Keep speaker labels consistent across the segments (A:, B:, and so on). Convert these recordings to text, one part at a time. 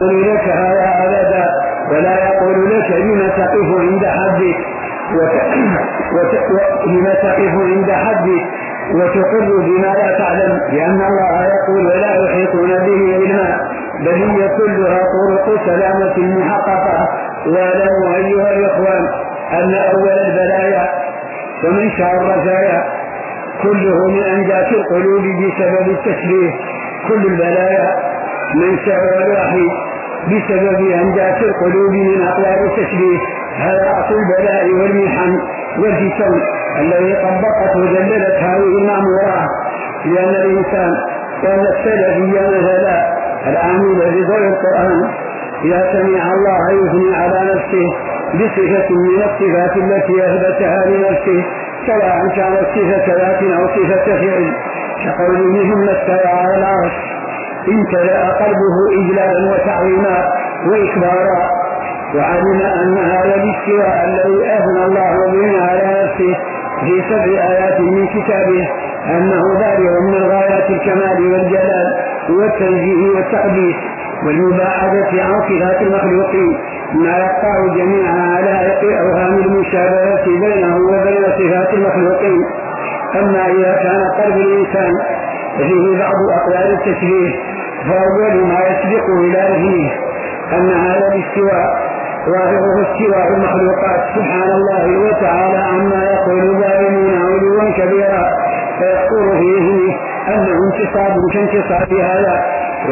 A: يقول لك هذا أبدا، ولا يقول لك لم تقف عند حدك لم تقف عند حدك وتقر بما لا تعلم، لأن الله يقول ولا يحيطون به علما، بل هي كلها طرق سلامة محققة. واعلموا أيها الإخوان أن أول البلايا ومنشأ الرزايا كله من أنجاس القلوب بسبب التشبيه. كل البلايا منشأ الوحيد بسبب أنجاس القلوب من أقوال التشبيه. هذا أصل البلاء والمحن والفتن الذي طبقته وجللت هذه المأمورات، لأن الإنسان كان السلفي مثلا العامل بضوء القرآن إذا سمع الله يثني على نفسه بصفة من الصفات التي أثبتها لنفسه، سواء كانت صفة ذات أو صفة فعل، كقوله ثم استوى على العرش، امتلأ قلبه إجلالا وتعظيما وإكبارا، وعلم أن هذا الاستواء الذي أثنى الله به على نفسه في 7 آيات من كتابه أنه بالغ من غايات الكمال والجلال والتنزيه والتقديس والمباعدة عن صفات المخلوقين، ما يقع جميع علائق أوهام المشابهة بينه وبين صفات المخلوقين. أما إذا كان قلب الإنسان فيه بعض أقوال التشبيه، فأول ما يسبق إلى ذهنه أن هذا الاستواء ظاهره استواء المخلوقات سبحان الله وتعالى عما يقول الظالمون علوا كبيرا، فيقول في ذهنه أنه انتصاب كانتصاب هذا،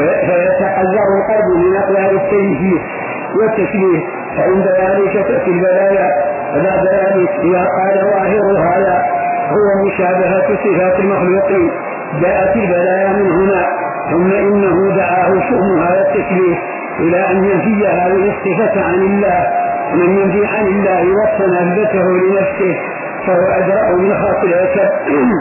A: فيتحذر القلب من أقوال التنزيه والتشبيه. فعند ذلك تأتي البلايا، وبعد ذلك إذا قال ظاهر هذا هو مشابهة صفات المخلوقين جاءت البلايا من هنا، ثم إنه دعاه شؤم هذا التشبيه إلى أن ينفي هذه الصفة عن الله. ومن ينفي عن الله وصف أثبته لنفسه فهو أدرأ من خاطر العتب.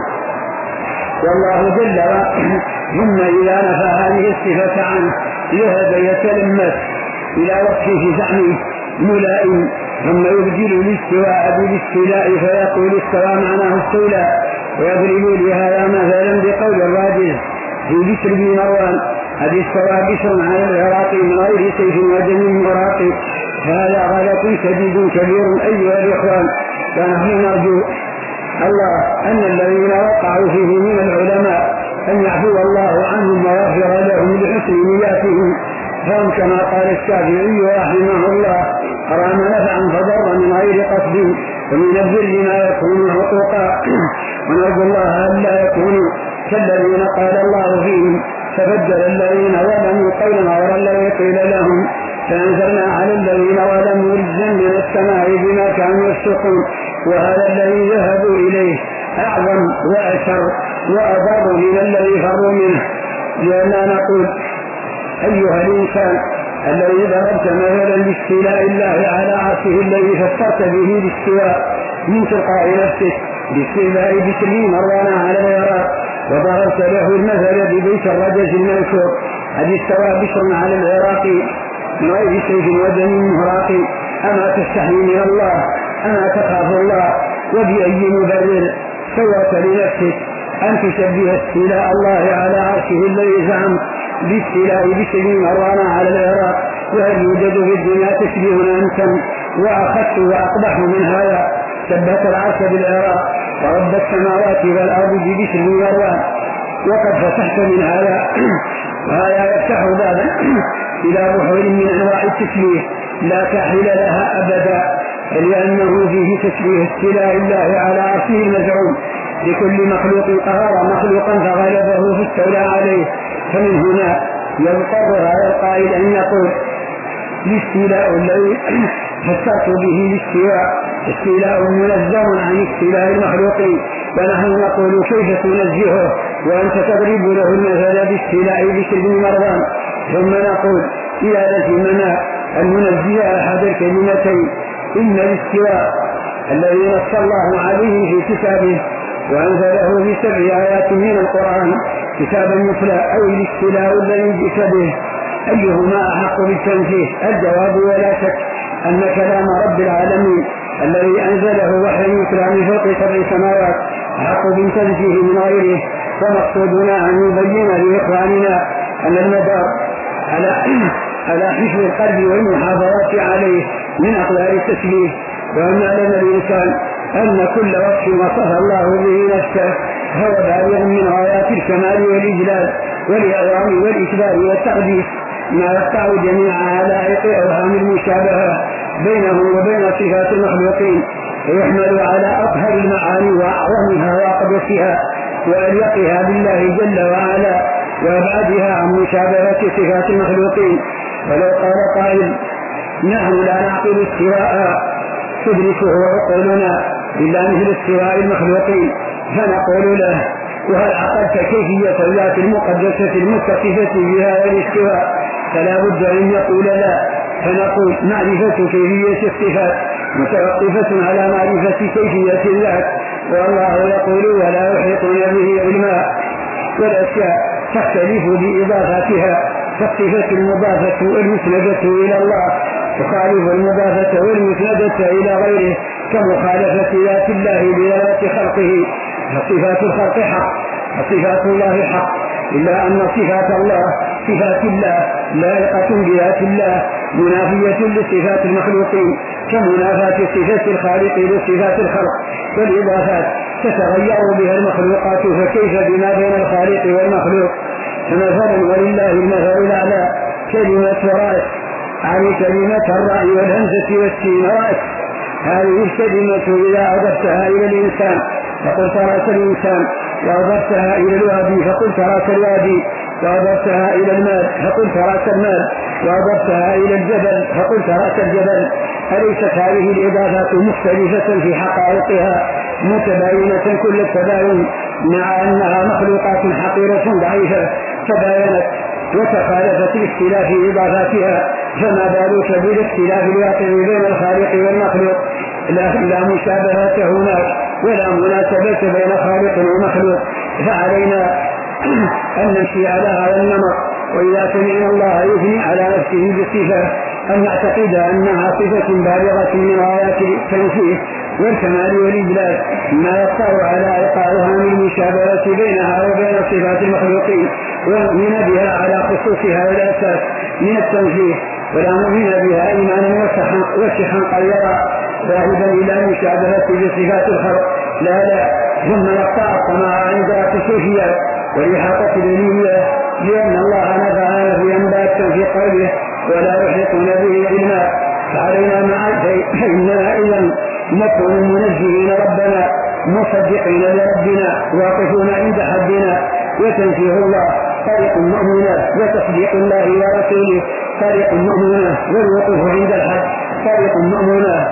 A: والله جل وعلا ثم إذا نفى هذه الصفة عنه ذهب يتلمس إلى وصفه زعمه ملائم، ثم يبدل الاستواء بالاستيلاء فيقول استوى معناه استولى، ويضرب لهذا مثلا بقول الراجل في بشر بن مروان قد استوى بشر على العراق من غير سيف ودم مراق. هذا غلط شديد كبير أيها الإخوان، فنحن نرجو الله أن الذين وقعوا فيه من العلماء أن يعفو الله عنهم ويغفر لهم لحسن نياتهم، فهم كما قال الشافعي رحمه الله أرام نفعا فضر من غير قصد، ومن البر ما يكون حقوقا، ونرجو الله أن لا يكونوا كالذين قال الله فيهم فبدل الذين ظلموا قولا غير الذي قيل لهم، فأنزلنا على الذين ظلموا رجزا من السماء بما كانوا يفسقون. وهذا الذي ذهبوا إليه أعظم وأشر وأضر من الذي فروا منه، لأننا نقول أيها الإنسان الذي ضربت مثلا باستيلاء الله على عرشه الذي فسرت به الاستواء من تلقاء نفسك باستيلاء بشر مروان على العراق، وضربت له المثل ببيت الرجز المنشور قد استوى بشر على العراق من غير سيف ودم مهراق. أما تستحي من الله؟ أما تخاف الله؟ وبأي مبرر سوت لنفسك أن تشبه استيلاء الله على عرشه الذي زعم باستيلاء بشر مروان على العراق؟ وهل يوجد في الدنيا تشبيه أنتم وأخذت وأقبح من هذا؟ شبهت العرش بالعراق ورب السماوات والأرض ببشر مروان، وقد فتحت من هذا وهذا يفتح بابا إلى بحور من أنواع التشبيه لا كاحل لها أبدا، لأنه فيه تشبيه استيلاء الله على عرشه المزعوم لكل مخلوق قهر مخلوقا فغلبه فاستولى عليه. فمن هنا يضطر هذا القائل أن يقول الاستيلاء الذي فسرت به الاستواء استيلاء منزه عن استيلاء المخلوقين، فنحن نقول كيف تنزهه وأنت تضرب له المثل باستيلاء بشر بن مروان؟ ثم نقول إذا لزمنا أن ننزه أحد الكلمتين إن الاستواء الذي نص الله عليه في كتابه وأنزله في 7 آيات من القرآن كتابا مثلا، أو الاستيلاء الذي جئت به، أيهما أحق بالتنزيه؟ الجواب ولا شك أن كلام رب العالمين الذي أنزله وحيا يتلى من فوق 7 سماوات أحق بالتنزيه من غيره. ومقصودنا أن نبين لإخواننا أن المدار على حفظ القلب والمحافظة عليه من أقدار التسليم، وأن يعلم الإنسان أن كل وصف وصف الله به نفسه هو بالغ من غايات الكمال والإجلال والإعظام والإكبار والتقديس، ما يقطع جميع علائق أوهام المشابهة بينه وبين صفات المخلوقين، ويحمل على أطهر المعاني وأعظمها وأقدسها وأليقها بالله جل وعلا وأبعدها عن مشابهة صفات المخلوقين. ولو قال قائل نحن لا نعقل استواء تدركه عقولنا إلا مثل استواء المخلوقين، فنقول له وهل عقلت كيفية الذات المقدسة المتصفة بها والاستواء؟ فلا بد أن يقول لا، فنقول معرفة كيفية الصفات متوقفة على معرفة كيفية الذات، والله يقول ولا يحيطون به علما، والأشياء تختلف بإضافتها، فالصفة المضافة والمسندة إلى الله تخالف المضافة والمسندة إلى غيره، كمخالفة ذات الله بذات خلقه، فصفات الخلق حق وصفات الله حق، إلا أن صفات الله صفات الله لائقة بذات الله منافية لصفات المخلوقين كمنافاة صفات الخالق لصفات الخلق، والإضافات تتغير بها المخلوقات، فكيف بما بين الخالق والمخلوق؟ فمثلا ولله المثل الأعلى كلمة رأس عن كلمة الرأي والهمزة والسين رأس، هذه الكلمة إذا أضفتها إلى الإنسان فقلت رأس الإنسان، وأضفتها إلى الوادي فقلت رأس الوادي، وأضفتها إلى المال فقلت رأس المال، وأضفتها إلى الجبل فقلت رأس الجبل. أليست هذه الإضافات مختلفة في حقائقها متباينة كل التباين، مع أنها مخلوقات حقيرة ضعيفة تباينت وتخالفت باختلاف إضافاتها، فما بالك بالاختلاف الواقع بين الخالق والمخلوق؟ لا مشابهة هناك ولا مناسبة بين خالق ومخلوق، فعلينا أن نمشي على هذا النمط. وإذا سمعنا الله يثني على نفسه بالصفة أن نعتقد أنها صفة بالغة من غايات التنزيه والكمال والإجلال، ما يقطع على إيقاعها من المشابهة بينها وبين صفات المخلوقين، ونؤمن بها على خصوصها والأساس من التنزيه، ولا نؤمن بها إيمانا وسحا قيرا ذاهبا إلى مشابهة بصفات الخلق، لا ثم نقطع الطمع عند الخصوصيات والإحاطة الدليلية، لأن الله نفعنا في أنبات في قوله ولا يحيطون به علما. فعلينا فإننا إذا نكون منزهين ربنا مصدقين لربنا واقفون عند حدنا، وتنزيه الله طريق المؤمنة، وتصديق الله ورسوله طريق المؤمنة، والوقوف عند الحد طريق المؤمنة.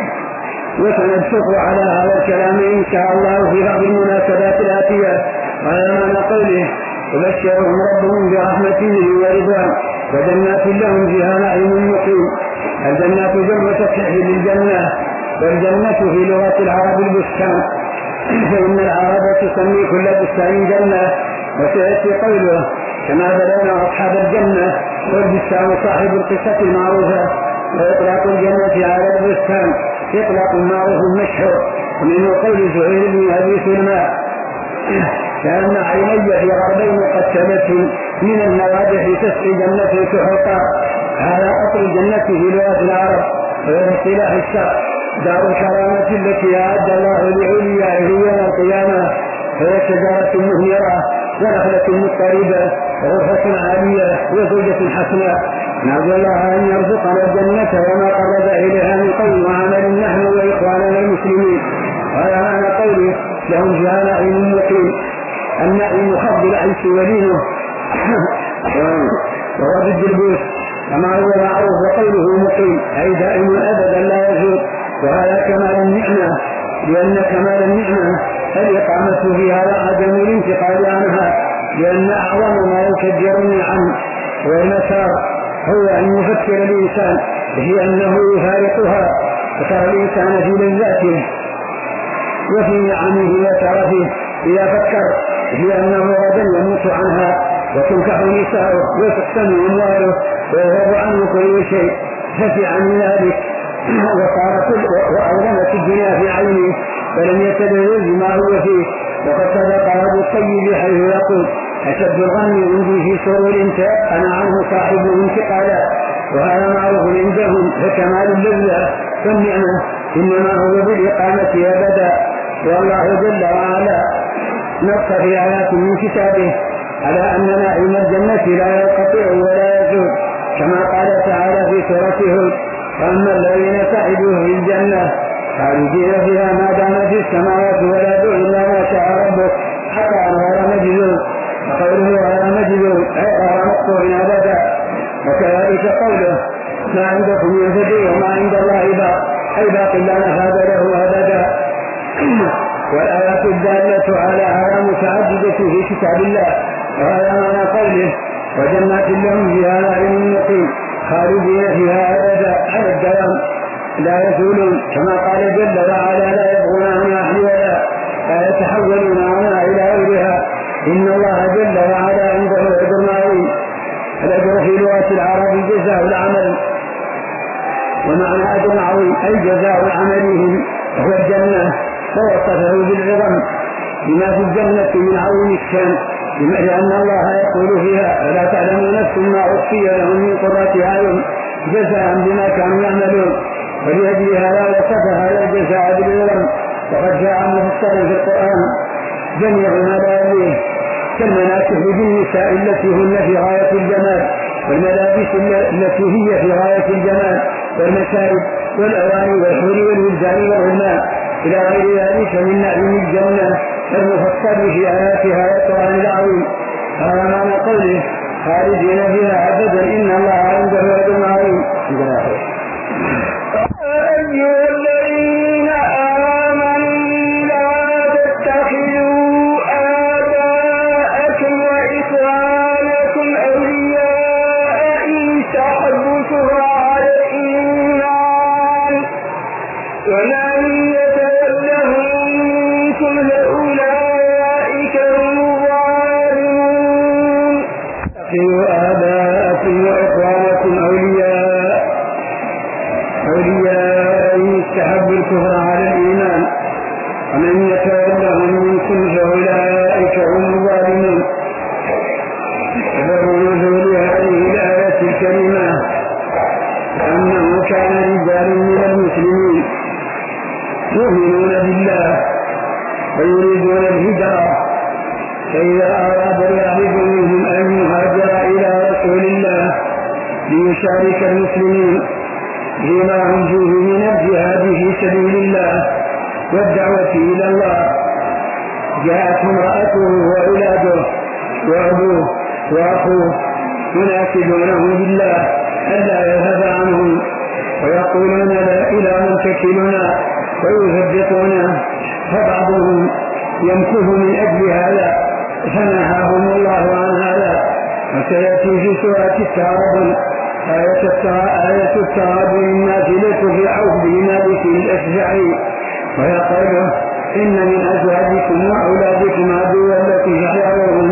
A: وسنبسط على هذا الكلام إن شاء الله في بعض المناسبات الآتية، على معنى قوله وبشرهم ربهم برحمته ورضوان وجنات لهم فيها نعيم مقيم. الجنات جمع تكحيل للجنة، والجنة في لغة العرب البستان، فإن العرب تسمي كل بستان جنة، وسيأتي قوله كما بلغنا أصحاب الجنة والبستان صاحب القصة المعروفة، وإطلاق الجنة على البستان إطلاق معروف مشهور، ومنه قول زهير بن أبي سلمى كأن عيني في غربين قد سبت من النوادح تسقي جنة سحقا. هذا أصل الجنة في لغة العرب، وهي اصطلاح الشرع دار الكرامة التي أعد الله لأوليائه يوم القيامة، فهي شجرة مهيرة ونخلة مضطربة وغرفة عالية وزوجة حسناء. نرجو الله أن يرزقنا الجنة وما قرب إليها من قول وعمل نحن وإخواننا المسلمين. وهذا معنى قوله لهم فيها نعيم مقيم. النعيم خفض العيش ولينه وهو ضد البوس كما هو معروف، وقوله مقيم أي دائم أبدا لا يزول، وهذا كمال النعمة، لأن كمال النعمة الإقامة فيها وعدم الانتقال عنها، لأن أعظم ما يكدر النعم والمسار هو أن يفكر الإنسان في أنه يفارقها، وترى الإنسان في لذاته وفي نعمه وترفه إذا فكر في أنه غدا يموت عنها وتنكح نساؤه وتقسم أمواله ويذهب عنه كل شيء، ففي من ذلك وأظلمت الدنيا في عينه فلم يتبذل بما هو فيه. وقد صدق أبو الطيب حيث يقول أشد الغم عندي في سرور تيقن عنه صاحبه انتقالا، وهذا معروف عندهم. فكمال اللذة والنعمة إنما هو بالإقامة أبدا. والله جل وعلا نص في آيات من كتابه على أن نعيم الجنة لا ينقطع ولا يزول، كما قال تعالى في سورة هود: فأما الذين سعدوا في الجنة خالدين فيها ما دام في السماوات والأرض إلا ما شاء ربك حتى غير مجذوب. وقوله غير مجذوب أي غير مقطوع أبدا. وكذلك قوله: ما عندكم ينفد وما عند الله باق، أي باق لا نفاد له أبدا. والآيات الدالة على هذا متعددة في كتاب الله. وهذا معنى قوله: وجنات لهم فيها نعيم مقيم خالدين فيها أبدا على الدوام لا يزولون، كما قال جل وعلا: لا يبغون عنها حولا لا يتحولون عنها إلى غيرها. إن الله جل وعلا عنده أجر عظيم. الأجر في لغة العرب جزاء العمل، ومعنى أجر عظيم أي جزاء عملهم هو الجنة. فوصفه بالعظم بما في الجنة من عظيم الشان، لأن الله يقول فيها: فلا تعلم نفس ما أخفي لهم من قرة أعين جزاء بما كانوا يعملون. ولأجل هذا وصف هذا الجزاء بالعظم. وقد جاء مفصلا في القرآن جميع ما لا يليه، كالمناكب بالنساء التي هن في غاية الجمال، والملابس التي هي في غاية الجمال، والمشارب والأواني والحور والولدان والغلمان إلى غير ذلك من نعيم الجنة المفصل في آياتها والقرآن العظيم. هذا معنى قوله: خالدين فيها أبدا إن الله عنده أجر عظيم.
B: أيها الذين آمنوا لا تتخذوا آباءكم وإخوانكم أولياء إن استحبوا الكفر على الإيمان ومن يتولهم منكم فأولئك هم الظالمون.
A: اتخذوا آباءكم وإخوانكم أولياء إن استحبوا الكفر على الإيمان ومن يتولهم منكم فأولئك هم الظالمون. سبب نزول هذه الآية الكريمة أنه كان رجال من المسلمين يؤمنون بالله ويريدون الهجرة، فإذا أراد الواحد منهم أن يهاجر إلى رسول الله ليشارك المسلمين فيما هم فيه من الجهاد في سبيل الله والدعوة إلى الله، جاءت امرأته وأولاده وأبوه وأخوه يناشدونه بالله ألا يذهب عنهم ويقولون: لا إله تكلنا ويثبتونه. فبعضهم يمكث من أجل هذا فنهاهم الله عن هذا. وسيأتي في سورة التغابن آية التغابن: الناس ليسوا في عوف بمالك الأشجعي ويقول: إن من أزواجكم وأولادكم عدوا لكم فاحذروهم،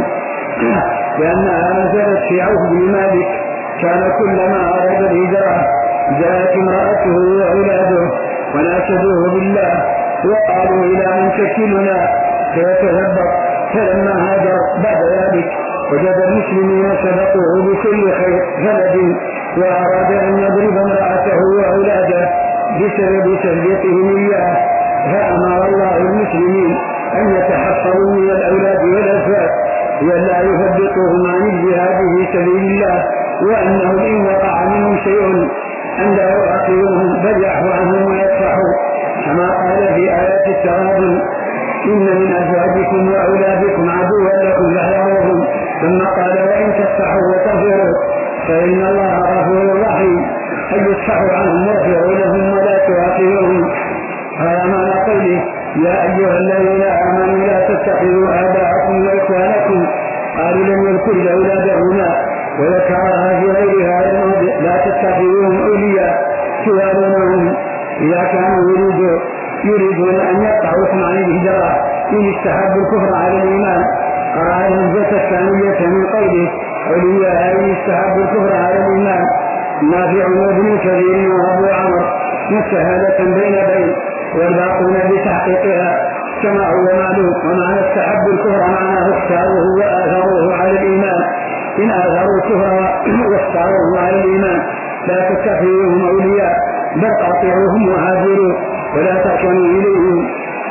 A: لأنها نزلت في عوف بمالك. كان كلما أراد الهجرة جاءت امرأته وأولاده وناشدوه بالله وقالوا: إلى من تكلنا فيتثبت. فلما هاجر بعد ذلك وجد المسلمين سبقوه بكل خير بلد وأراد أن يضرب امرأته وأولاده بسبب تثبيتهم إياه، فأمر الله المسلمين أن يتحفظوا من الأولاد والأزواج ولا يثبتوهم عن الجهاد في سبيل الله، وأنهم إن وقع منهم شيء أن لا يؤخرهم بل يعفو عنهم ويصفحوا، كما قال في آيات التغابن: إن من أزواجكم وأولادكم عدوا لكم فاحذروهم. ثم قال: وإن تصفحوا وتغفروا فإن الله غفور رحيم، أي يصفحوا عنهم واغفروا لهم ولا تؤاخذوهم. هذا معنى قوله: يا أيها الذين آمنوا لا تتخذوا آباءكم وإخوانكم. قالوا لم يذكر الأولاد هنا وذكرها في غيرها الموضع: لا تتخذوهم أولياء توالونهم إذا كانوا يريدون أن يقطعوكم عن الهجرة إن استحبوا الكفر على الإيمان. قرأ الهمزة الثانية من قوله: أولياء إن استحبوا الكفر على الإيمان. نافع وابن كثير وأبو عمرو مستهالة بين والباقون بتحقيقها كما هو معلوم. ومعنى استحبوا الكفر معناه اختاروه وآثروه على الإيمان. إن آثروا الكفر واختاروه على الإيمان لا تتخذوهم أولياء بل قاطعوهم وهاجروا ولا تركنوا إليهم.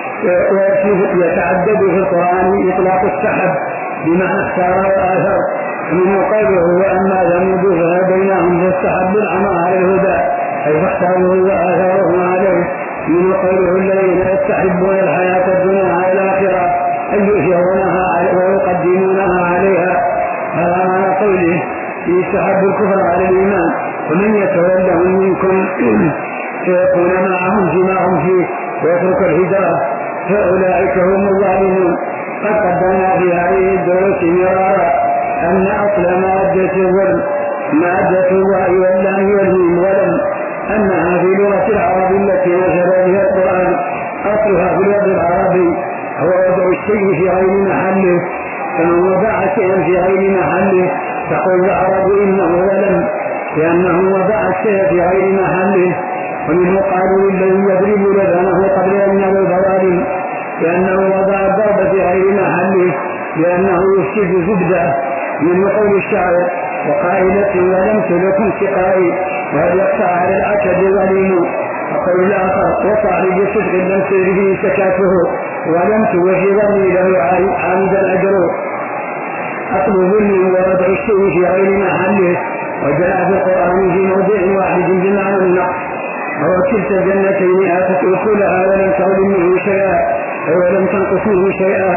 A: يتعدد في القرآن إطلاق السحب بمعنى اختار وآثر، منه قوله وأما ثمود فهديناهم فاستحبوا العمى على الهدى أي فاختاروه وآثروه عليه، منه قوله الذين يستحبون الحياة الدنيا على الآخرة أي يؤثرونها ويقدمونها عليها. هذا معنى قوله يستحب الكفر على الإيمان، ومن يتولهم منكم فيكون معهم فيما هم فيه ويترك الهجرة فأولئك هم الظالمون. قد قدمنا في هذه الدروس مرارا أن أصل مادة الظلم مادة الواء واللام والميم ولم، أنها في لغة العرب التي نزل بها القرآن أصلها في اللغة العربي هو وضع الشيء في غير محله، فمن وضع شيئا في غير محله تقول العرب إنه ولم لأنه وضع الشيء في غير محله. ومنه قالوا الذي يضرب لبنه قبل أن يضرب ظالم لأنه وضع الضرب في غير محله لأنه يفسد زبدة. من قول الشاعر وقائلة ولمت لكم سقائي وهل يقطع على العكد ظليم. وقول الآخر وصاحب صدق لم تر به سكاته ولمت وفي ظني له عامد الأجر. أصل ظلم ووضع الشيء في غير محله، وجاء في القرآن في موضع واحد بمعنى النقص وهو كلتا الجنتين آتت أكلها ولم تعد منه شيئا ولم تنقص منه شيئا.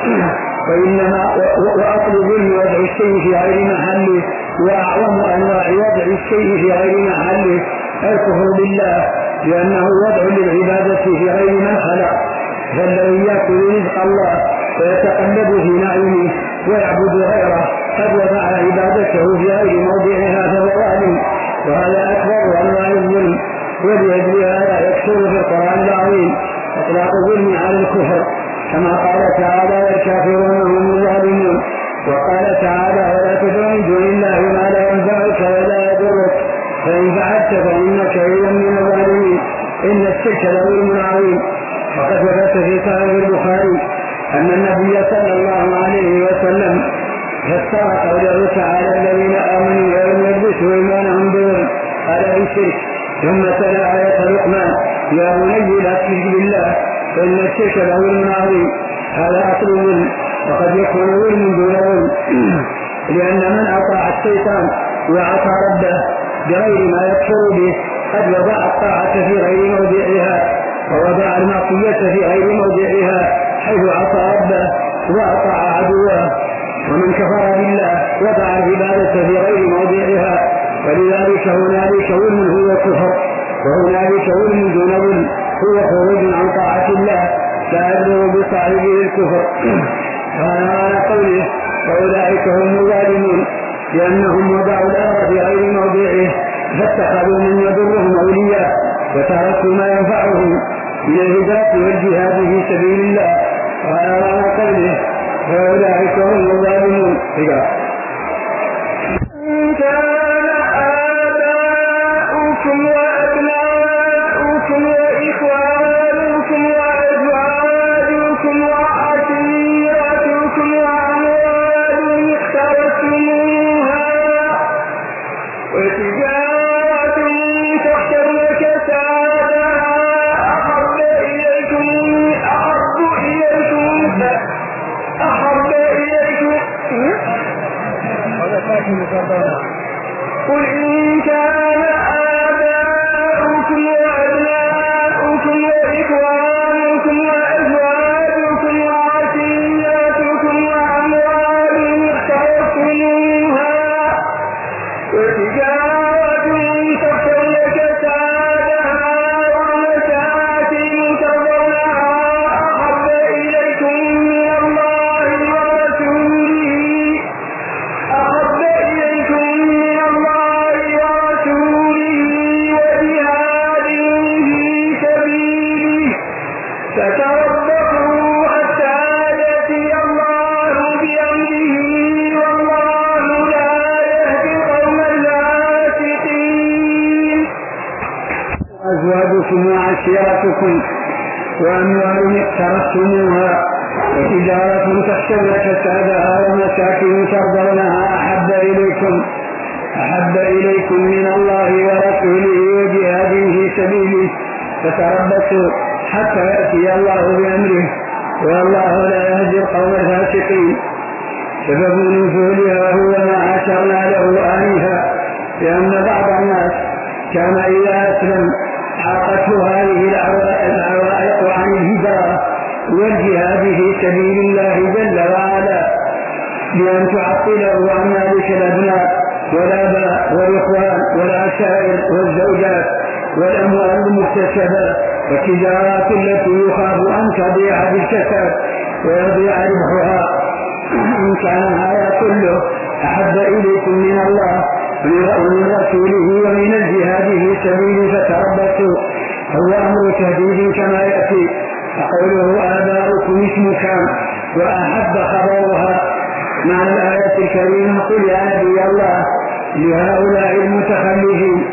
A: وإنما وأصل ظلم وضع الشيء في غير محله، وأعظم أنواع وضع الشيء في غير محله الكفر بالله لأنه وضع للعبادة في غير من خلق، فالذي يأكل رزق الله ويتقلب في نعيمه ويعبد غيره قد وضع عبادته في غير موضعها فهو ظالم، وهذا أكبر أنواع الظلم. ولأجل هذا يكثر في القرآن العظيم إطلاق الظلم على الكفر، كما قال تعالى والكافرون هم الظالمون، وقال تعالى ولا تدع من دون الله ما لا ينفعك ولا يضرك فإن فعلت فإنك إذا من الظالمين إن الشرك لظلم عظيم. وقد ثبت في صحيح البخاري أن النبي صلى الله عليه وسلم فسر قوله تعالى الذين آمنوا ولم يلبسوا إيمانهم بظلم قال بالشرك، ثم تلا آية لقمان يا بني لا تشرك بالله فإن الشرك لظلم عظيم. هذا أصل الظلم، وقد يكون ظلم دون ظلم لأن من أطاع الشيطان وعصى ربه بغير ما يكفر به قد وضع الطاعة في غير موضعها ووضع المعصية في غير موضعها حيث عصى ربه وأطاع عدوه. ومن كفر بالله وضع العبادة في غير موضعها، ولذلك هنالك ظلم هو كفر وهنالك ظلم دون ظلم هو خروج عن طاعة الله لا يبلغ بصاحبه الكفر. فهذا قوله فأولئك هم الظالمون لأنهم وضعوا الأمر في غير موضعه فاتخذوا من يضرهم أولياء وتركوا ما ينفعهم من الهجرة والجهاد في سبيل الله. وهذا قوله فأولئك هم الظالمون.
B: إن كان آباؤكم وأبناؤكم وإخوانكم وأزواجكم وعشيرتكم وأموال اقترفتموها وتجارة تخشون كسادها أحب إليكم قل إن كان آباؤكم وأبناؤكم وإخوانكم وأزواجكم وعشيرتكم وأموال اقترفتموها وتجارة تخشون كسادها ومساكن ترضونها أحب إليكم من الله وجهاد في سبيله فتربصوا حتى يأتي الله بأمره والله لا يهدي القوم الفاسقين.
A: أزواجكم وعشيرتكم وأموال اقترفتموها وتجارة تخشون كسادها ومساكن ترضونها أحب إليكم أحب إليكم من الله ورسوله وجهاد في سبيله فتربصوا حتى يأتي الله بأمره والله لا يهدي القوم الفاسقين. سبب نزولها هو ما أشرنا له آنفا، لأن بعض الناس كان إذا أسلم عاقته هذه العوائق عن الهجرة والجهاد في سبيل الله جل وعلا بأن تعطله عن ذلك الأبناء والآباء والإخوان والعشائر والزوجات والأموال المكتسبة والتجارات التي يخاف أن تضيع بالكساد ويضيع ربحها. إن كان هذا كله أحب إليكم من الله ومن رسوله ومن الجهاد في سبيله فتربصوا، هو أمر تهديد كما يأتي. فقوله آباؤكم اسم كان وأحب خبرها مع الآية الكريمة قل يا نبي الله لهؤلاء المتخلفين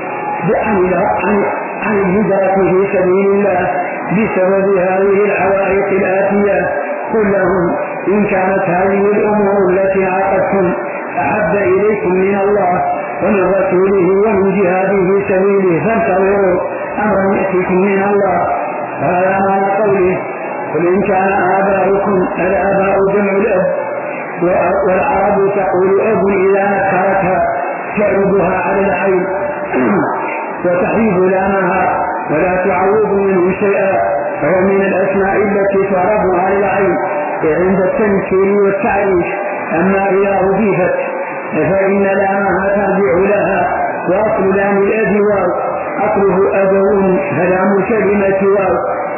A: عن الهجرة في سبيل الله بسبب هذه العوائق الآتية قل لهم إن كانت هذه الأمور التي عاقدتم أحب إليكم من الله ومن رسوله ومن جهاده في سبيله فانتظروا أمرا يأتيكم من الله. هذا معنى قوله قل إن كان آباؤكم الآباء جمع الأب، والعرب تقول أب إذا نكرتها تعرضها على العين وتحيف لامها ولا تعوض منه شيئا، فهو من الأسماء التي تعرض على العين عند التنكير والتعريف. أما إذا أضيفت فإن لامها ترجع لها، وأصل لام الأب واو أصله أبو فلام كلمة واو،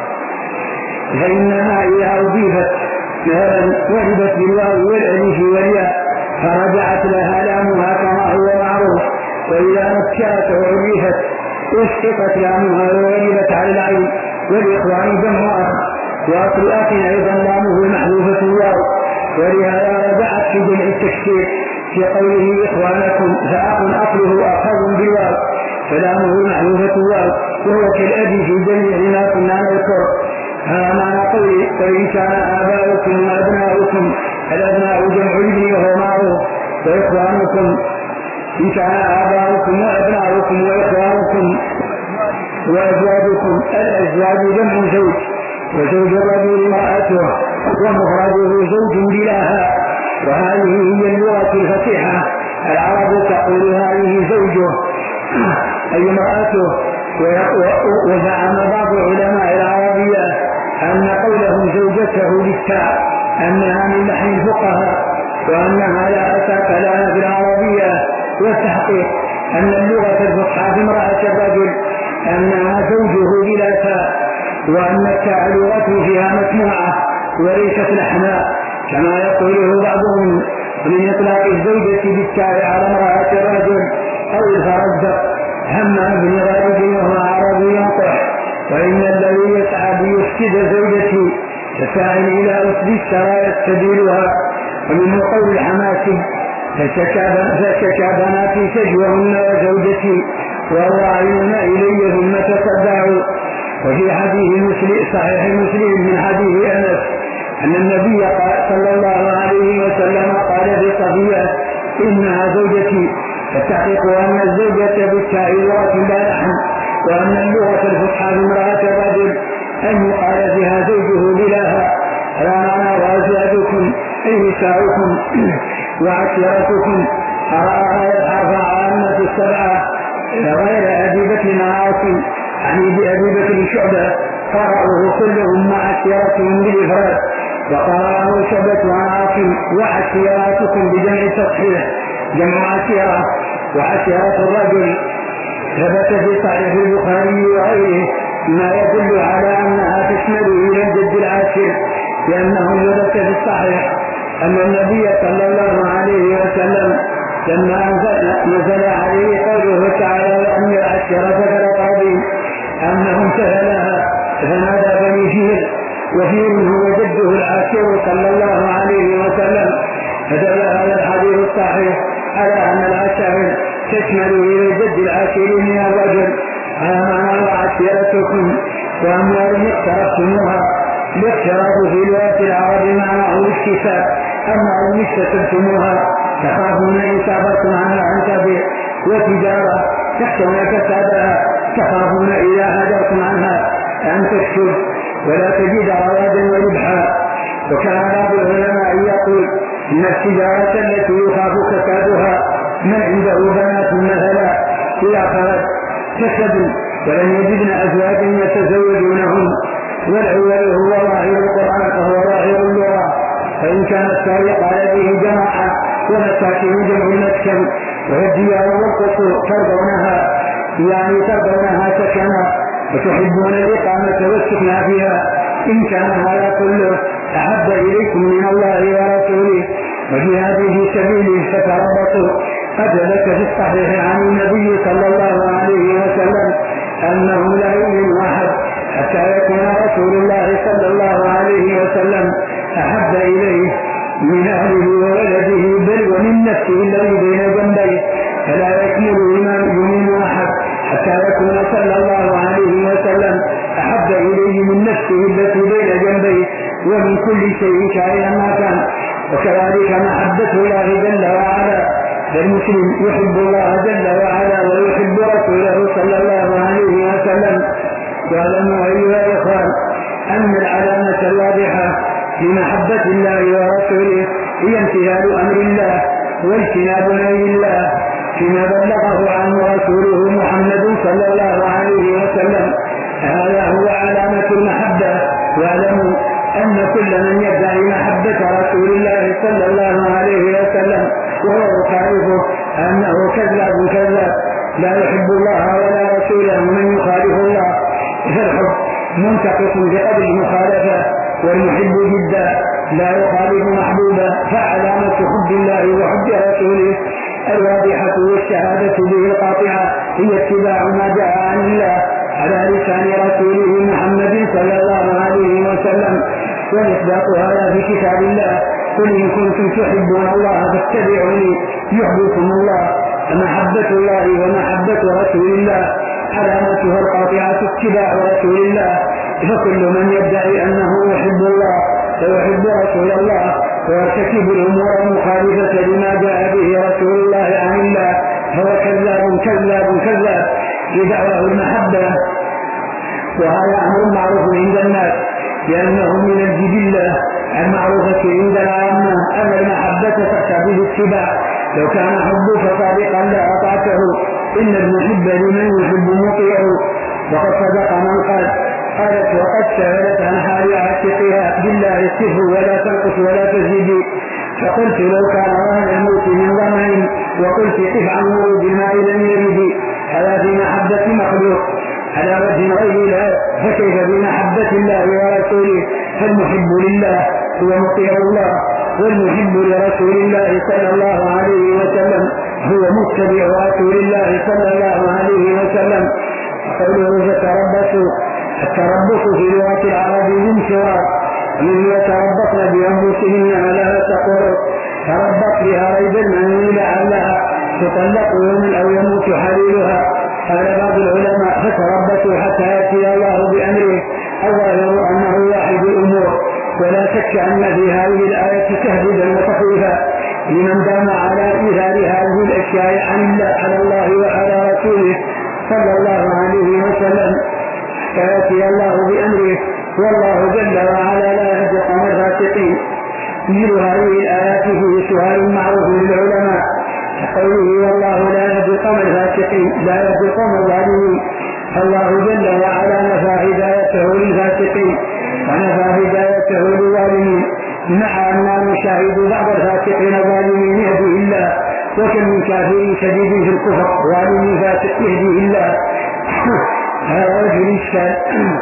A: فإنها إذا أضيفت وجبت بالواو والألف والياء فرجعت لها لامها كما هو معروف. وإذا نكرت وعرفت اسقطت لامها ووجبت على العين. والإخوان جمع أخ، وأصل أخ أيضا لامه محذوفة الواو، ولهذا رجعت في جمع التكسير في قوله إخوانكم فأخ أصله أخذ بالواو فلامه محذوفة الواو، وهو كالأب في جميع ما كنا نذكر. هذا معنى قوله فإن كان آباؤكم وأبناؤكم، الأبناء جمع ابن وهو معروف، وإخوانكم إن كان آباؤكم وأبناؤكم وإخوانكم وأزواجكم، الأزواج جمع زوج، وزوج الرجل امرأته ومفرده زوج بلاها، وهذه هي اللغة الفصيحة. العرب تقول هذه زوجه أي امرأته. وزعم بعض علماء العربية أن قولهم زوجته بالتاء أنها من لحن الفقهاء، وأنها لا أساس لها في العربية، والتحقيق أن اللغة الفصحى في امرأة الرجل أنها زوجه بلا تاء، وأن التاء لغته فيها مسموعة وليست لحنا كما يقوله بعضهم من إطلاق الزوجة بالتاء على امرأة الرجل أو الفرزق هم ابن غالب وهو عربي ينطح. وإن الذي يسعى ليفسد زوجتي يسعى إلى أسد السرى يستديلها. ومنه قول الحماسي فشكى بناتي سجوهن وزوجتي والراعين إلي ثم تصدعوا. وفي حديث صحيح مسلم من حديث أنس أن النبي صلى الله عليه وسلم قال في صفية إنها زوجتي، فالتحقيق أن الزوجة بالتاء لغة لا لحن، وأن اللغة الفصحى بامرأة الرجل أن يقال فيها زوجه بلاها. هذا معنى وأزواجكم أي نساؤكم وعشيرتكم. أرفع عامة السبعة غير أبي بكر عاصم يعني بأبي بكر شعبة قرأوه كلهم مع عشيرتهم بالإفراد، وقرأه شعبة عن عاصم وعشيراتكم بجمع التصحيح جمع عشيرة. وعشيرة الرجل ثبت في صحيح البخاري وغيره ما يدل على أنها تشمل إلى الجد العاشر، لأنه ثبت في الصحيح أن النبي صلى الله عليه وسلم لما نزل عليه قوله تعالى وأن العشيرة كالأقربين أنهم سهلها فنادى بني فيل، وفيل هو جده العاشر صلى الله عليه وسلم. فدل هذا الحديث الصحيح على أن العشائر تشمل إلى الجد العاشر من الرجل. هذا معنى وعشيرتكم وأموال اقترفتموها. الاقتراف في لغة العرب معناه الاكتساب، أما إن اكتسبتموها تخافون إن صابتم عنها أن تبيع وتجارة تخشون كسادها تخافون إذا هاجرتم عنها أن تكسب ولا تجد روادا وربحا. وكان بعض العلماء يقول إن التجارة التي يخاف كسادها من عنده بنات مثلا إذا خرج كسبوا ولم يجدن أزواجا يتزوجونهم، والأول هو ظاهر القرآن فهو ظاهر اللغة، فإن كان السارق عليه جماعة ومساكين جمع المسكن والديار والقصور ترضونها يعني ترضونها سكنا وتحبون الإقامة والسكنى فيها، إن كان هذا كله أحب إليكم من الله ورسوله وجهاد في سبيله فتربصوا. قد ثبت في الصحيح عن النبي صلى الله عليه وسلم أنه لا يؤمن أحد حتى يكون رسول الله صلى الله عليه وسلم أحب إليه من أهله وولده بل ومن نفسه الذي بين جنبيه، فلا يكمل يؤمن أحد حتى يكون صلى الله عليه وسلم أحب إليه من نفسه التي بين جنبيه ومن كل شيء كائنا ما كان. وكذلك محبة الله جل وعلا، فالمسلم يحب الله جل وعلا ويحب رسوله صلى الله عليه وسلم. واعلموا أيها الإخوان أن العلامة الواضحة لمحبة الله ورسوله هي امتثال أمر الله واجتناب نهي الله فيما بلغه عنه رسوله محمد صلى الله عليه وسلم، هذا هو علامة المحبة. واعلموا أن كل من يدعي محبة رسول الله صلى الله عليه وسلم وهو يخالفه أنه كذاب لا يحب الله ولا رسوله من يخالف الله، فالحب منتقص بقدر المخالفة، والمحب جدا لا يخالف محبوبه. فعلامة حب الله وحب رسوله الواضحة والشهادة به القاطعة هي اتباع ما جاء عن الله على لسان رسوله محمد صلى الله عليه وسلم، وإثبات هذا في كتاب الله: قل إن كنتم تحبون الله فاتبعوني يحببكم الله. فمحبة الله ومحبة رسول الله علامتها القاطعة اتباع رسول الله، فكل من يدعي أنه يحب الله ويحب رسول الله ويرتكب الأمور المخالفة لما جاء به رسول الله عن الله فهو كذاب بدعواه المحبة. وهذا أمر معروف عند الناس لأنه من الجبلة المعروفة عند العامة أن المحبة تقتضي الاتباع. لو كان حبك صادقا لأطعته، إن المحب لمن يحب مطيعه. وقد صدق من قالت وقد سألت عن حال عاشقها: بالله صف ولا تنقص ولا تزيد. فقلت: لو كان رهن الموت من ظمأ، وقلت: قف عن ورود الماء لم يرد. هذا في محبة مخلوق على وجه غير الله، فكيف بمحبة الله ورسوله؟ فالمحب لله هو مطيع الله، والمحب لرسول الله صلى الله عليه وسلم هو متبع رسول الله صلى الله عليه وسلم. قوله فتربصوا: التربص في لغة العرب من شراء، من يتربصن بأنفسهن ولا تقر. تربص بها ريب المنون لعلها تطلق يوما أو يموت حليلها. قال بعض العلماء: فتربصوا حتى يأتي الله بأمره. الظاهر أنه واحد الأمور، ولا شك أن في هذه الآية تهديدا وتخويفا لمن دام على إيثار هذه الأشياء على الله وعلى رسوله صلى الله عليه وسلم فيأتي الله بأمره، والله جل وعلا لا يهدي قوم الفاسقين. مثل هذه الآيات فيه سؤال معروف للعلماء قوله: والله لا يهدي قوم الفاسقين، لا يهدي قوم الظالمين. فالله جل وعلا نفى هدايته للفاسقين ونفى هدايته للظالمين، مع أننا نشاهد بعض الفاسقين الظالمين يهدي الله، وكم من كافر شديد في الكفر ظالم فاسق يهدي الله. هذا وجه الإشكال.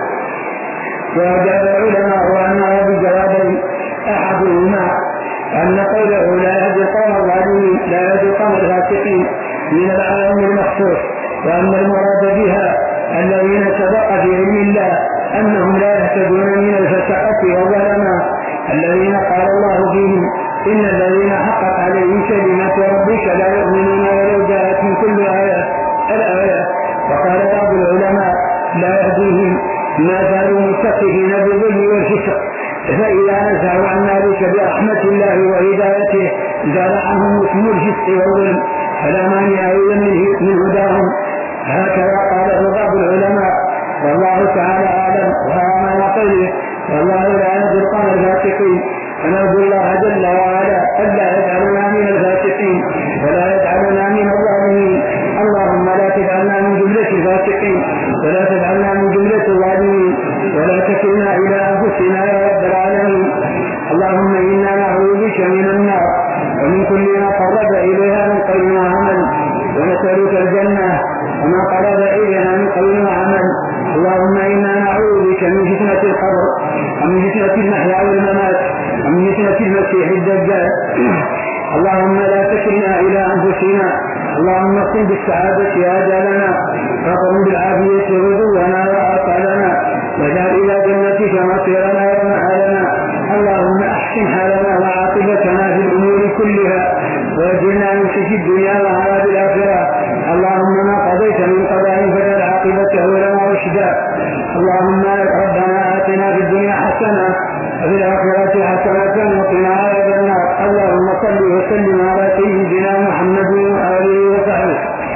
A: وأجاب العلماء أنها بجوابين: أحدهما أن قوله لا يهدي القوم الظالمين لا يهدي القوم الفاسقين من العالم المخصوص، وأن المراد بها الذين سبق في علم الله أنهم لا يهتدون من الفسقة والظلمة الذين قال الله فيهم: إن الذين حقت عليهم كلمة ربك لا يؤمنون ولو جاءتهم كل آية الآية. وقال بعض العلماء: لا يهديهم ما زالوا متصفين بالظلم والفسق، فإذا نزعوا عن ذلك برحمة الله وهدايته زال عنهم اسم الفسق والظلم، فلا مانع من هداهم. هكذا قاله بعض العلماء، والله تعالى أعلم. وأما قوله والله لا يهدي القوم الفاسقين، فنرجو الله جل وعلا ألا يجعلنا من الفاسقين ولا يجعلنا من الظالمين. اللهم لا تجعلنا من جملة الفاسقين ولا تجعلنا من جملة الظالمين ولا تكلنا إلى أنفسنا يا رب العالمين. اللهم إنا نعوذ بك من النار ومن كل ما قرب إليها من قول وعمل، ونسألك الجنة وما قرب إليها من قول وعمل. اللهم إنا نعوذ بك من فتنة القبر ومن فتنة المحيا والممات ومن فتنة المسيح الدجال. اللهم لا تكلنا إلى أنفسنا. اللهم اقم بالسعادة آجالنا واقم بالعافية غدونا وآصالنا واجعل إلى جنتك مصيرنا ومآلنا. اللهم أحسن حالنا وعاقبتنا في الأمور كلها واجعلنا من خزي الدنيا وعذاب الآخرة. اللهم ما قضيت من قضاء فاجعل عاقبته لنا رشدا. اللهم ربنا آتنا في الدنيا حسنة وفي الآخرة حسنة وقنا عذاب النار. اللهم صل وسلم على سيدنا محمد وآله وصحبه.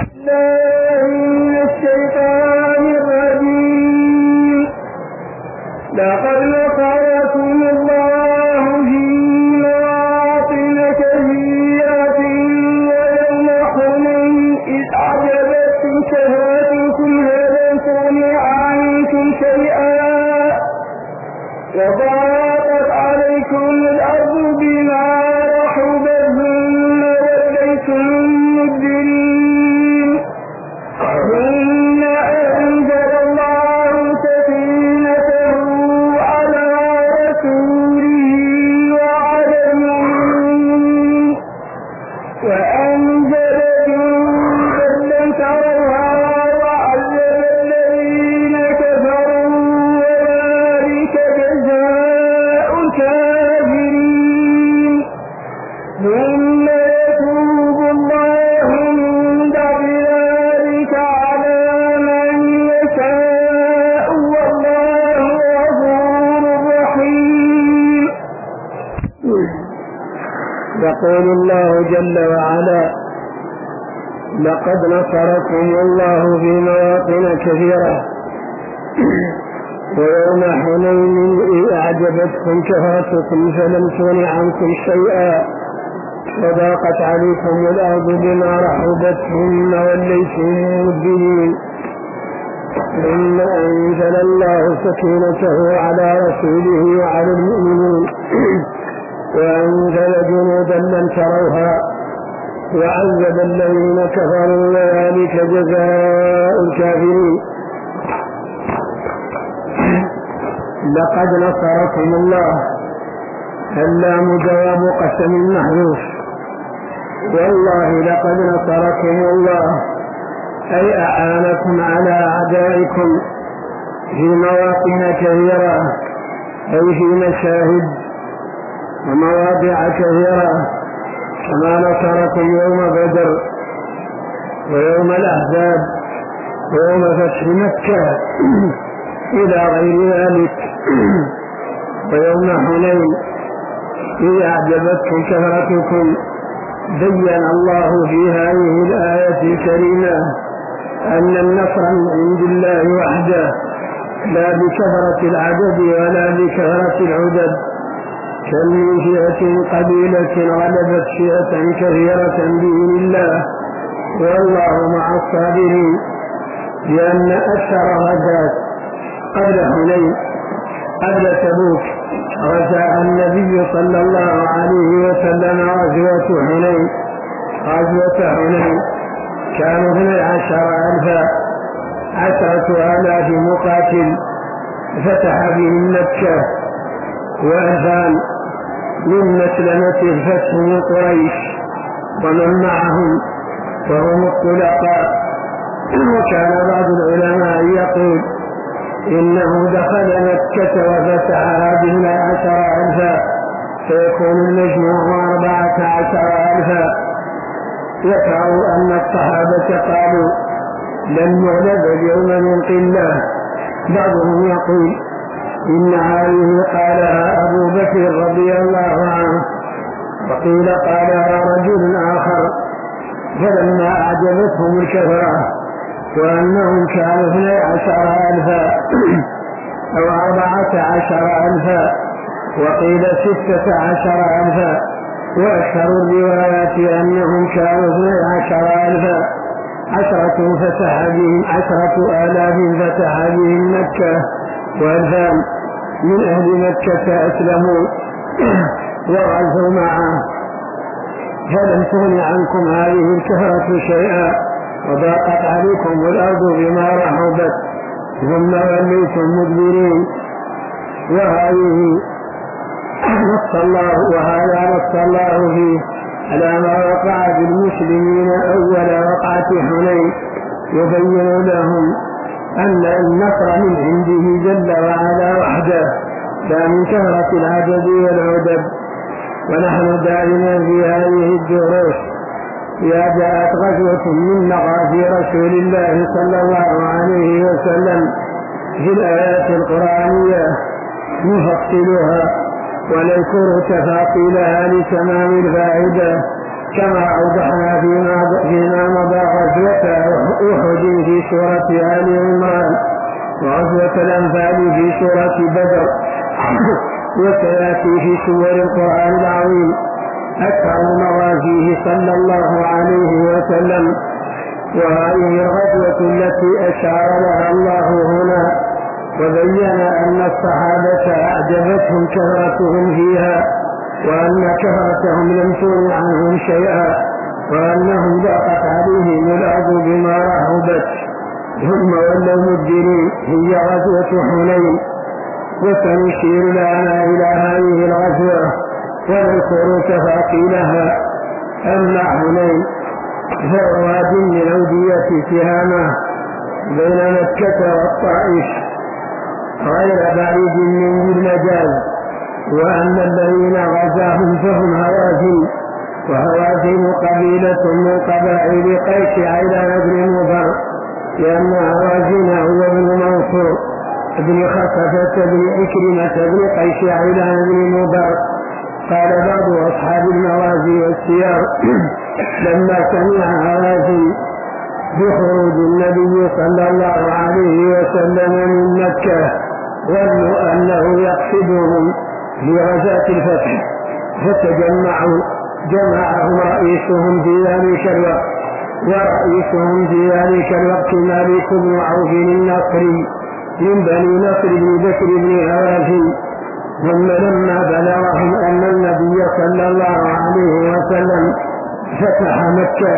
B: من الشيطان الرجيم. لقد نصركم الله في مواطن كثيرة ويوم حنين إذ أعجبتكم كثرتكم فلم تغن عنكم شيئا وضاقت عليكم الأرض بما رحبت ثم وليتم مدبرين. ثم أنزل الله سكينته على رسوله وعلى المؤمنين وأنزل جنودا لم تروها وعذب الذين كفروا وذلك جزاء الكافرين. ثم يتوب الله من بعد ذلك على من يشاء والله غفور رحيم.
A: يقول الله جل وعلا لقد نصركم الله في مواطن كثيرة ويوم حنين إذ أعجبتكم كثرتكم فلم تغن عنكم شيئا وضاقت عليكم الأرض بما رحبت ثم وليتم مدبرين. ثم أنزل الله سكينته على رسوله وعلى المؤمنين وأنزل جنودا لم تروها وعذب الذين كفروا وذلك جزاء الكافرين. لقد نصركم الله. اللام جواب قسم محذوف. والله لقد نصركم الله أي أعانكم على أعدائكم في مواطن كثيرة أي في مشاهد ومواضع كثيرة كما نصركم يوم بدر ويوم الأحزاب ويوم فتح مكة إلى غير ذلك ويوم حنين إذ أعجبتكم كثرتكم. بين الله في هذه الآية الكريمة أن النصر من عند الله وحده لا بكثرة العدد ولا بكثرة العدد. كم من فئة قليلة غلبت فئة كثيرة بإذن الله والله مع الصابرين. لأن أكثر غزاة قبل حنين قبل تبوك غزا النبي صلى الله عليه وسلم غزوة حنين كانوا 12,000 مقاتل فتح بهم مكة وأذان من مسلمة الفتح من قريش ومن معهم وهم الطلقاء. وكان بعض العلماء يقول إنه دخل مكة وفتحها ب12,000 فيكون المجموع 14,000. ذكروا أن الصحابة قالوا لن نغلب اليوم من قلة. بعضهم يقول إن هذه قالها أبو بكر رضي الله عنه وقيل قالها رجل آخر فلما أعجبتهم الكثرة وأنهم كانوا 12,000 أو 14,000 وقيل 16,000 وأكثر الروايات أنهم كانوا 12,000 10 آلاف فتح بهم مكة و2,000 من أهل مكة أسلموا وغزوا معه فلم تغن عنكم هذه الكثرة شيئا وضاقت عليكم الأرض بما رحبت ثم وليتم مدبرين. وهذا نص الله فيه على ما وقع بالمسلمين أول وقعة حنين يبين لهم أن النصر من عنده جل وعلا وحده لا من كثرة العدد والعدد. ونحن دائما في هذه الدروس إذا جاءت غزوة من مغازي رسول الله صلى الله عليه وسلم في الآيات القرآنية نفصلها ونذكر تفاصيلها لتمام الفائدة كما أوضحنا فيما مضى غزوة أحد في سورة آل عمران وغزوة الأنفال في سورة بدر وسيأتي في سور القرآن العظيم أكثر مغازيه صلى الله عليه وسلم. وهذه الغزوة التي أشار لها الله هنا وبين أن الصحابة أعجبتهم كثرتهم فيها وأن كثرتهم لم تغن عنهم شيئا وأنهم ضاقت عليهم الأرض بما رحبت ثم ولوا مدبرين. هي غزوة حنين وسنشير لنا إلى هذه الغزوة ونذكر تفاصيلها. أما حنين فهو واد من أودية تهامة بين مكة والطائف غير بعيد من المجاز. وأن الذين غزاهم فهم هوازن وهوازن قبيلة من قبائل قيس عيلان بن مضر لأن هوازن هو ابن منصور ابن خصفة بن عكرمة بن قيس عيلان بن مضر. قال بعض أصحاب المغازي والسيار لما سمع هوازن بخروج النبي صلى الله عليه وسلم من مكة ظنوا أنه يقصدهم لغزاة الفتح فتجمعوا جمعهم رئيسهم في ذلك الوقت ورئيسهم في ذلك الوقت مالك بن عوف النصري من بني نصر بن بكر بن هوازن. ثم لما بلغهم أن النبي صلى الله عليه وسلم فتح مكة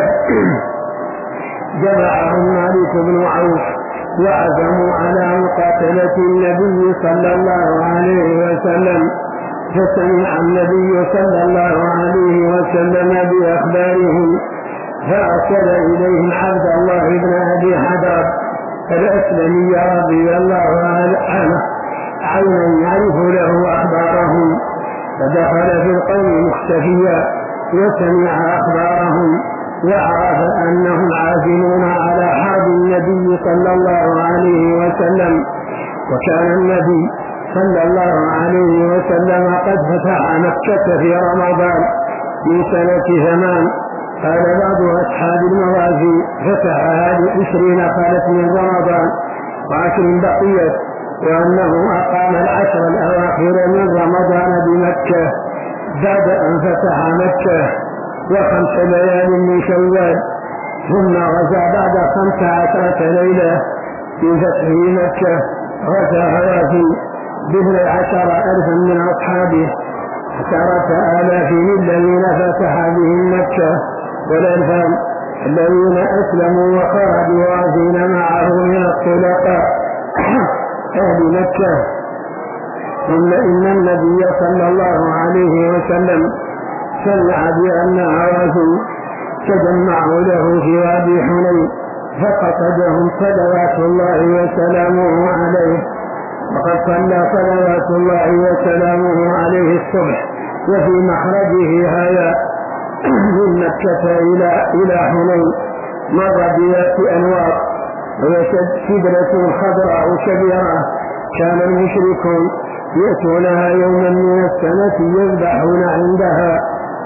A: جمعهم مالك بن عوف وعزموا على مقاتلة النبي صلى الله عليه وسلم. فسمع النبي صلى الله عليه وسلم بأخبارهم فأرسل إليهم عبد الله بن أبي حداب الأسلمي رضي الله عنه عينا يعرف له أخبارهم فدخل في القوم مختفيا وسمع أخبارهم وعرف أنهم عازمون على حرب النبي صلى الله عليه وسلم. وكان النبي صلى الله عليه وسلم قد فتح مكة في رمضان من سنة 8. قال بعض أصحاب المغازي فتحها ل20 خلت من رمضان و10 بقيت وأنه أقام 10 الأواخر من رمضان بمكة بعد أن فتح مكة و5 ليال من شوال ثم غزا بعد 15 ليلة في فتح مكة غزا هوازن ب12,000 من أصحابه 10,000 الذين فتح بهم مكة والألفان الذين أسلموا وخرجوا وازين معه من الطلقاء أهل مكة. ثم إن النبي صلى الله عليه وسلم سمع بأن هوازن تجمعوا له في وادي حنين فقصدهم صلوات الله وسلامه عليه. وقد صلى صلوات الله وسلامه عليه الصبح وفي مخرجه هذا من مكة إلى حنين مر بذات أنوار وهي شجرة خضراء كبيرة كان المشركون يأتونها يوما من السنة يذبحون عندها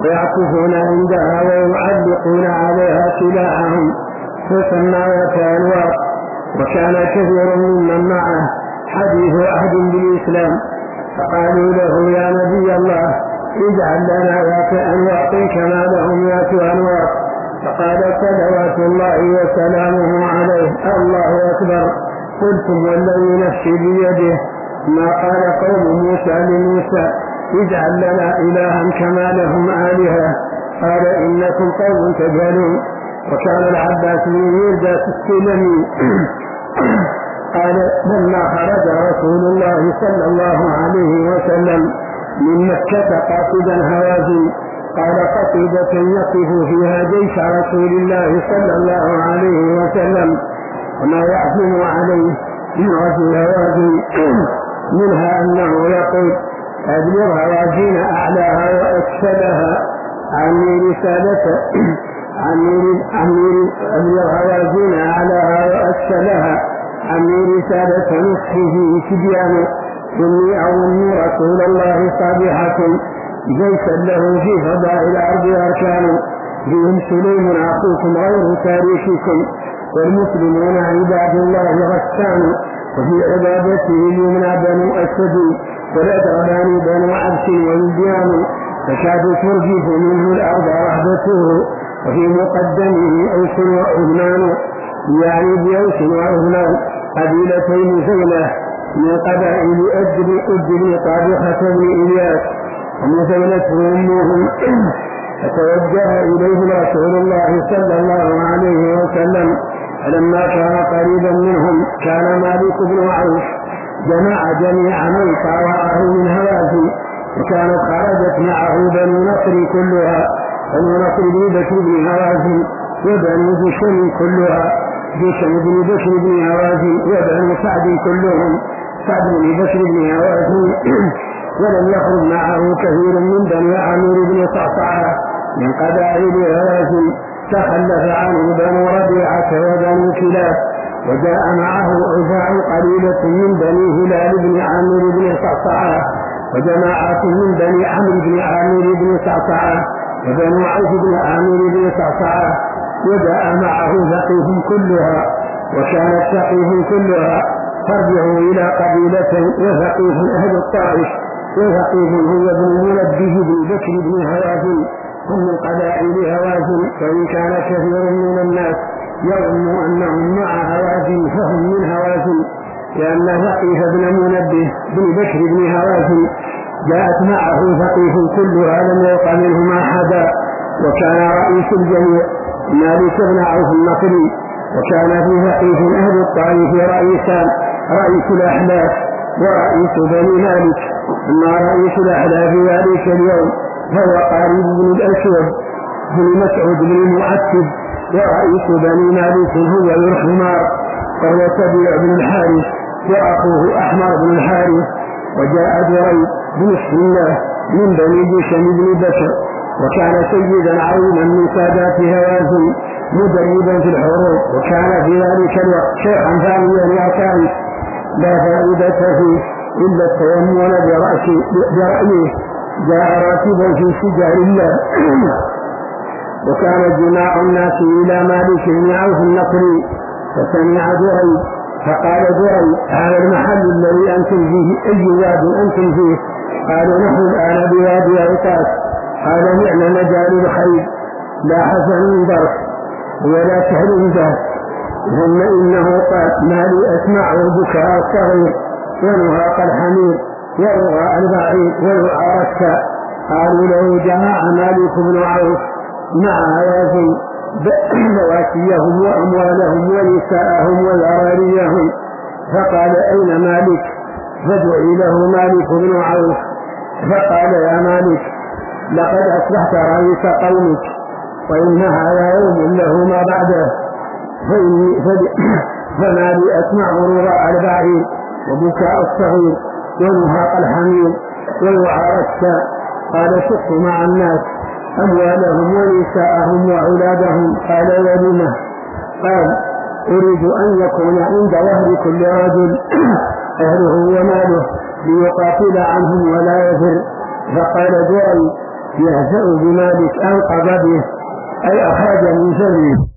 A: ويعكفون عندها ويعلقون عليها سلاحهم فسماوات أنواط. وكان كثير ممن معه حديث عهد بالإسلام، فقالوا له يا نبي الله اجعل لنا ذات أنواط كما لهم ذات أنواط. فقال صلوات الله وسلامه عليه الله أكبر، قلتم والذي نفسي بيده ما قال قوم موسى لموسى اجعل لنا إلها كما لهم آلهة، قال إنكم قوم تجهلون. وكان العباس بن مرداس السلمي قال لما خرج رسول الله صلى الله عليه وسلم من مكة قاصدا هوازن قال قصيدة يقف فيها جيش رسول الله صلى الله عليه وسلم وما يعزم عليه من رسول هوازن، منها أنه يقول أبلغ هوازن أعلاها وأسفلها عني رسالة أبلغ هوازن أعلاها وأسفلها عني رسالة نصحه تبيان إني أظن رسول الله صابحة جيشا له في فضاء الأرض أركان فيهم سليم أخوكم غير تاريخكم والمسلمون عباد الله غسان وفي عبادته اليمنى بنو أسد والأدربان بنو عبس وولديان تكاد ترجف منه الأرض رهبته وفي مقدمه أوس وعثمان يعني بأوس وعثمان قبيلتين زينة من قبائل أدري طابخة بن إلياس ومثيلته أمهم. فتوجه إليهم رسول الله صلى الله عليه وسلم، فلما كان قريبا منهم كان مالك بن عوف جمع جميع من طاوعه من هوازن، وكانت خرجت معه بنو نصر كلها، بنو نصر بن بكر بن هوازن وبنو بشر كلها، بشر بن بكر بن هوازن وبنو سعد كلهم، سعد بن بكر بن هوازن. ولم يخرج معه كثير من بني عامر بن صعصعة من قبائل هوازن، تخلف عنه بنو ربيعة وبنو كلاب، وجاء معه عزاع قليلة من بني هلال بن عامر بن صعصعة وجماعة من بني عمرو بن عامر بن صعصعة وبنو عوف بن عامر بن صعصعة، وجاء معه ثقيف كلها. وكانت ثقيف كلها ترجع إلى قبيلة وثقيف أهل الطائف، وثقيف هو ابن منبه بن بكر بن هوازن هم من قبائل هوازن، فإن كان كثير من الناس يظن أنهم مع هوازن فهم من هوازن، لأن ثقيف بن منبه بن بكر بن هوازن جاءت معه ثقيف كلها لم يوقع منهم أحدا. وكان رئيس الجميع مالك بن عوف النصري، وكان في ثقيف أهل الطائف رئيسان، رئيس الأحلاف ورئيس بني مالك. أما رئيس الأحلاف ذلك اليوم فهو قريب بن الأسود بن مسعود بن المعتب، ورئيس بني مالك هو ذو الحمار وهو سبيع بن الحارث وأخوه أحمر بن الحارث. وجاء دريد بن الله من بني جشم بن بشر، وكان سيدا عظيما من سادات هوازن مدربا في الحروب، وكان في ذلك الوقت شيخا ثانيا يعترف لا فائدة فيه إلا التيمم برأيه، جاء راكبا في شجار الله. وكان جماع الناس إلى مالك بن عوف النصري، فسمع دريد فقال دريد هذا المحل الذي أنتم فيه أي واد أنتم فيه؟ قالوا نحن الآن بوادي عطاس. قال نعم مجال الخير لا حسن درس ولا سهل ذات. ثم إنه قال ما لي أسمع بكاء الصغير ونهاق الحمير ورغاء البعير ويعار الساء. قالوا له جماع مالك بن عوف مع هوازن بواسيهم وأموالهم ونساءهم وذراريهم. فقال أين مالك؟ فدعي له مالك بن عوف فقال يا مالك لقد أصبحت رئيس قومك وإن هذا يوم له ما بعده، فما لي أسمع رغاء البعير وبكاء الصغير ونهاق الحمير ويعار الساء. قال شق مع الناس أموالهم ونساءهم وأولادهم. قال ولما؟ قال أريد أن يكون عند ظهر كل رجل أهله وماله ليقاتل عنهم ولا يفر. فقال دريد يهزأ بمالك أنقض به أي أخرج من سبيل